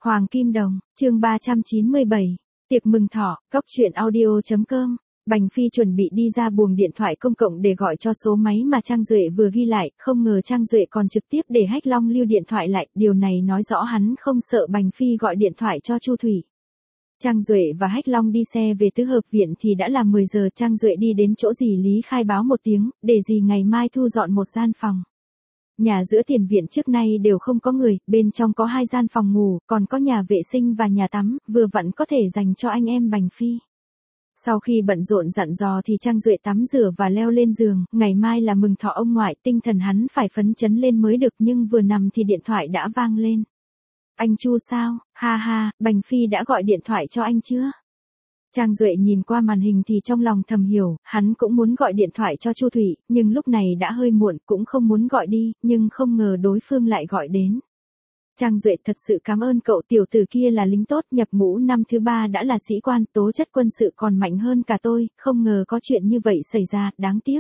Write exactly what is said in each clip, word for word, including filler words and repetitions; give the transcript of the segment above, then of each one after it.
Hoàng Kim Đồng, chương ba trăm chín mươi bảy, tiệc mừng thọ, góc truyện audio chấm com. Bành Phi chuẩn bị đi ra buồng điện thoại công cộng để gọi cho số máy mà Trang Duệ vừa ghi lại, không ngờ Trang Duệ còn trực tiếp để Hách Long lưu điện thoại lại, điều này nói rõ hắn không sợ Bành Phi gọi điện thoại cho Chu Thủy. Trang Duệ và Hách Long đi xe về tứ hợp viện thì đã là mười giờ, Trang Duệ đi đến chỗ dì Lý khai báo một tiếng, để dì ngày mai thu dọn một gian phòng. Nhà giữa tiền viện trước nay đều không có người, bên trong có hai gian phòng ngủ, còn có nhà vệ sinh và nhà tắm, vừa vặn có thể dành cho anh em Bành Phi. Sau khi bận rộn dặn dò thì Trang Duệ tắm rửa và leo lên giường, ngày mai là mừng thọ ông ngoại, tinh thần hắn phải phấn chấn lên mới được, nhưng vừa nằm thì điện thoại đã vang lên. Anh Chu sao, ha ha, Bành Phi đã gọi điện thoại cho anh chưa? Trang Duệ nhìn qua màn hình thì trong lòng thầm hiểu, hắn cũng muốn gọi điện thoại cho Chu Thủy, nhưng lúc này đã hơi muộn, cũng không muốn gọi đi, nhưng không ngờ đối phương lại gọi đến. Trang Duệ thật sự cảm ơn cậu, tiểu tử kia là lính tốt, nhập ngũ năm thứ ba đã là sĩ quan, tố chất quân sự còn mạnh hơn cả tôi, không ngờ có chuyện như vậy xảy ra, đáng tiếc.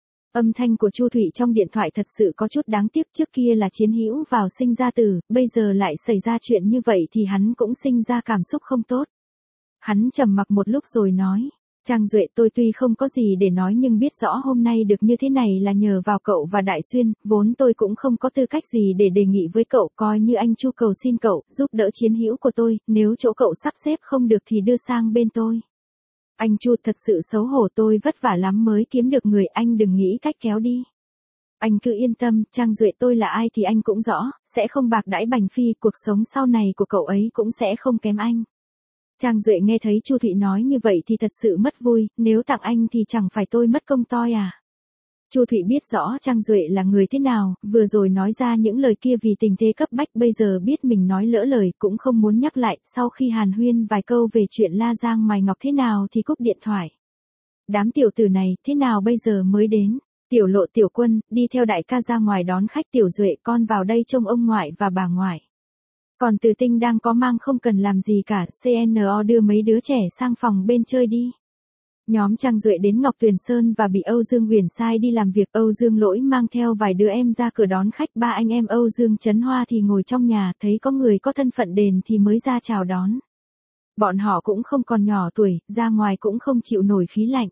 Âm thanh của Chu Thủy trong điện thoại thật sự có chút đáng tiếc, trước kia là chiến hữu vào sinh ra tử, bây giờ lại xảy ra chuyện như vậy thì hắn cũng sinh ra cảm xúc không tốt. Hắn trầm mặc một lúc rồi nói, Trang Duệ, tôi tuy không có gì để nói nhưng biết rõ hôm nay được như thế này là nhờ vào cậu và Đại Xuyên, vốn tôi cũng không có tư cách gì để đề nghị với cậu, coi như anh Chu cầu xin cậu, giúp đỡ chiến hữu của tôi, nếu chỗ cậu sắp xếp không được thì đưa sang bên tôi. Anh Chu, thật sự xấu hổ, tôi vất vả lắm mới kiếm được người, anh đừng nghĩ cách kéo đi. Anh cứ yên tâm, Trang Duệ, tôi là ai thì anh cũng rõ, sẽ không bạc đãi Bành Phi, cuộc sống sau này của cậu ấy cũng sẽ không kém anh. Trang Duệ nghe thấy Chu Thụy nói như vậy thì thật sự mất vui, nếu tặng anh thì chẳng phải tôi mất công toi à. Chu Thụy biết rõ Trang Duệ là người thế nào, vừa rồi nói ra những lời kia vì tình thế cấp bách, bây giờ biết mình nói lỡ lời cũng không muốn nhắc lại, sau khi hàn huyên vài câu về chuyện La Giang Mài Ngọc thế nào thì cúp điện thoại. Đám tiểu tử này thế nào bây giờ mới đến? Tiểu Lộ, Tiểu Quân, đi theo đại ca ra ngoài đón khách, Tiểu Duệ con vào đây trông ông ngoại và bà ngoại. Còn Từ Tinh đang có mang, không cần làm gì cả, xê en o đưa mấy đứa trẻ sang phòng bên chơi đi. Nhóm Trang Duệ đến Ngọc Tuyền Sơn và bị Âu Dương Huyền sai đi làm việc, Âu Dương Lỗi mang theo vài đứa em ra cửa đón khách, ba anh em Âu Dương Trấn Hoa thì ngồi trong nhà, thấy có người có thân phận đền thì mới ra chào đón. Bọn họ cũng không còn nhỏ tuổi, ra ngoài cũng không chịu nổi khí lạnh.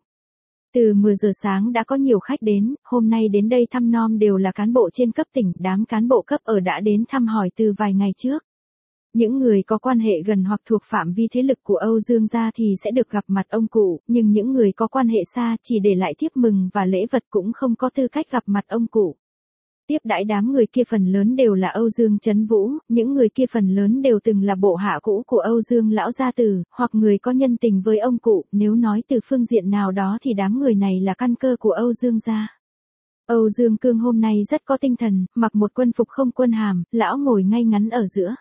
Từ mười giờ sáng đã có nhiều khách đến, hôm nay đến đây thăm nom đều là cán bộ trên cấp tỉnh, đám cán bộ cấp ở đã đến thăm hỏi từ vài ngày trước. Những người có quan hệ gần hoặc thuộc phạm vi thế lực của Âu Dương gia thì sẽ được gặp mặt ông cụ, nhưng những người có quan hệ xa chỉ để lại thiếp mừng và lễ vật cũng không có tư cách gặp mặt ông cụ. Tiếp đãi đám người kia phần lớn đều là Âu Dương Trấn Vũ, những người kia phần lớn đều từng là bộ hạ cũ của Âu Dương lão gia tử, hoặc người có nhân tình với ông cụ, nếu nói từ phương diện nào đó thì đám người này là căn cơ của Âu Dương gia. Âu Dương Cương hôm nay rất có tinh thần, mặc một quân phục không quân hàm, lão ngồi ngay ngắn ở giữa.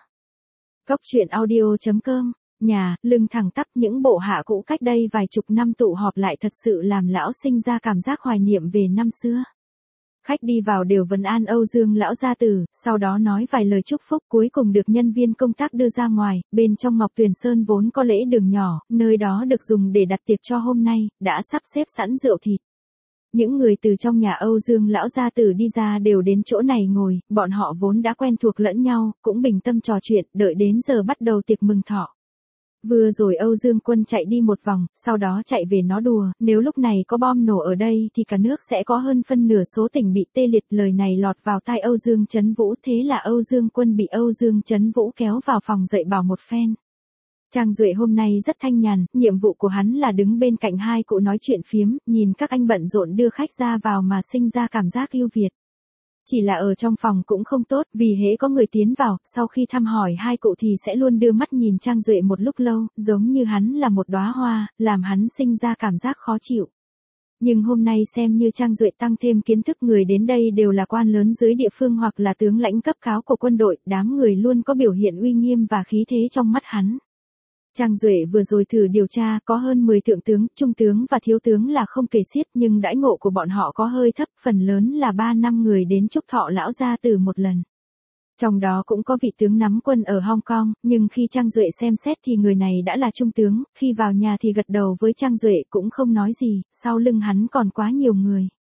Góc truyện audio chấm com, nhà, lưng thẳng tắp, những bộ hạ cũ cách đây vài chục năm tụ họp lại thật sự làm lão sinh ra cảm giác hoài niệm về năm xưa. Khách đi vào đều vấn an Âu Dương lão gia tử, sau đó nói vài lời chúc phúc, cuối cùng được nhân viên công tác đưa ra ngoài, bên trong Ngọc Tuyền Sơn vốn có lễ đường nhỏ, nơi đó được dùng để đặt tiệc cho hôm nay, đã sắp xếp sẵn rượu thịt. Những người từ trong nhà Âu Dương lão gia tử đi ra đều đến chỗ này ngồi, bọn họ vốn đã quen thuộc lẫn nhau, cũng bình tâm trò chuyện, đợi đến giờ bắt đầu tiệc mừng thọ. Vừa rồi Âu Dương Quân chạy đi một vòng, sau đó chạy về nó đùa, nếu lúc này có bom nổ ở đây thì cả nước sẽ có hơn phân nửa số tỉnh bị tê liệt, lời này lọt vào tai Âu Dương Trấn Vũ, thế là Âu Dương Quân bị Âu Dương Trấn Vũ kéo vào phòng dạy bảo một phen. Trang Duệ hôm nay rất thanh nhàn, nhiệm vụ của hắn là đứng bên cạnh hai cụ nói chuyện phiếm, nhìn các anh bận rộn đưa khách ra vào mà sinh ra cảm giác ưu việt. Chỉ là ở trong phòng cũng không tốt, vì hễ có người tiến vào, sau khi thăm hỏi hai cụ thì sẽ luôn đưa mắt nhìn Trang Duệ một lúc lâu, giống như hắn là một đóa hoa, làm hắn sinh ra cảm giác khó chịu. Nhưng hôm nay xem như Trang Duệ tăng thêm kiến thức, người đến đây đều là quan lớn dưới địa phương hoặc là tướng lãnh cấp cao của quân đội, đám người luôn có biểu hiện uy nghiêm và khí thế trong mắt hắn. Trang Duệ vừa rồi thử điều tra, có hơn mười thượng tướng, trung tướng và thiếu tướng là không kể xiết, nhưng đãi ngộ của bọn họ có hơi thấp, phần lớn là ba năm người đến chúc thọ lão gia tử một lần. Trong đó cũng có vị tướng nắm quân ở Hong Kong, nhưng khi Trang Duệ xem xét thì người này đã là trung tướng, khi vào nhà thì gật đầu với Trang Duệ cũng không nói gì, sau lưng hắn còn quá nhiều người.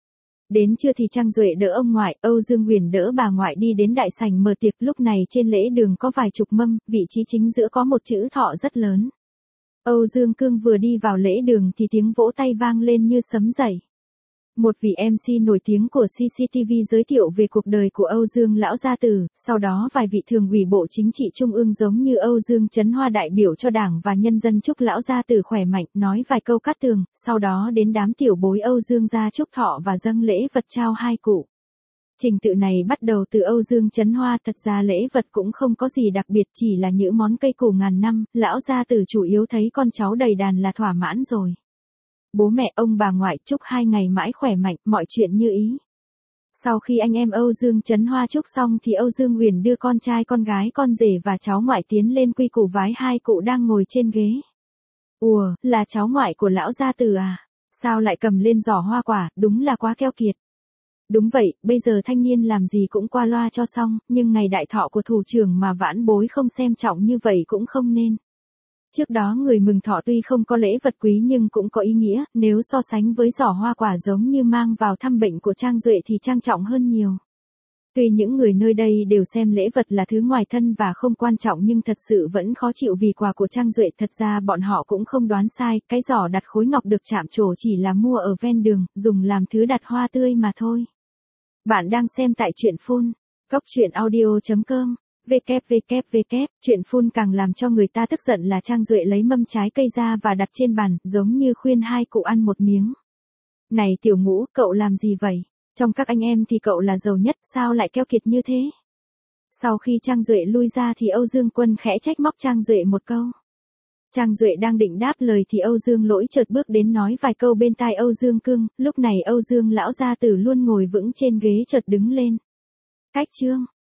Đến trưa thì Trang Duệ đỡ ông ngoại, Âu Dương Huyền đỡ bà ngoại đi đến đại sảnh mở tiệc, lúc này trên lễ đường có vài chục mâm, vị trí chính giữa có một chữ thọ rất lớn. Âu Dương Cương vừa đi vào lễ đường thì tiếng vỗ tay vang lên như sấm dậy. Một vị em xê nổi tiếng của xê xê tê vê giới thiệu về cuộc đời của Âu Dương lão gia tử, sau đó vài vị thường ủy Bộ Chính trị Trung ương giống như Âu Dương Trấn Hoa đại biểu cho Đảng và nhân dân chúc lão gia tử khỏe mạnh, nói vài câu cát tường, sau đó đến đám tiểu bối Âu Dương gia chúc thọ và dâng lễ vật trao hai cụ. Trình tự này bắt đầu từ Âu Dương Trấn Hoa, thật ra lễ vật cũng không có gì đặc biệt, chỉ là những món cây củ ngàn năm, lão gia tử chủ yếu thấy con cháu đầy đàn là thỏa mãn rồi. Bố mẹ ông bà ngoại chúc hai ngày mãi khỏe mạnh, mọi chuyện như ý. Sau khi anh em Âu Dương Trấn Hoa chúc xong thì Âu Dương Huyền đưa con trai con gái con rể và cháu ngoại tiến lên quy củ vái hai cụ đang ngồi trên ghế. Ùa, là cháu ngoại của lão gia tử à? Sao lại cầm lên giỏ hoa quả, đúng là quá keo kiệt. Đúng vậy, bây giờ thanh niên làm gì cũng qua loa cho xong, nhưng ngày đại thọ của thủ trưởng mà vãn bối không xem trọng như vậy cũng không nên. Trước đó người mừng thọ tuy không có lễ vật quý nhưng cũng có ý nghĩa, nếu so sánh với giỏ hoa quả giống như mang vào thăm bệnh của Trang Duệ thì trang trọng hơn nhiều. Tuy những người nơi đây đều xem lễ vật là thứ ngoài thân và không quan trọng nhưng thật sự vẫn khó chịu vì quà của Trang Duệ, thật ra bọn họ cũng không đoán sai, cái giỏ đặt khối ngọc được chạm trổ chỉ là mua ở ven đường, dùng làm thứ đặt hoa tươi mà thôi. Bạn đang xem tại truyện phun, góc truyện audio chấm com. www. Chuyện phun càng làm cho người ta tức giận là Trang Duệ lấy mâm trái cây ra và đặt trên bàn, giống như khuyên hai cụ ăn một miếng. Này Tiểu Ngũ, cậu làm gì vậy? Trong các anh em thì cậu là giàu nhất, sao lại keo kiệt như thế? Sau khi Trang Duệ lui ra thì Âu Dương Quân khẽ trách móc Trang Duệ một câu. Trang Duệ đang định đáp lời thì Âu Dương Lỗi chợt bước đến nói vài câu bên tai Âu Dương Cương, lúc này Âu Dương lão gia tử luôn ngồi vững trên ghế chợt đứng lên. Cách chương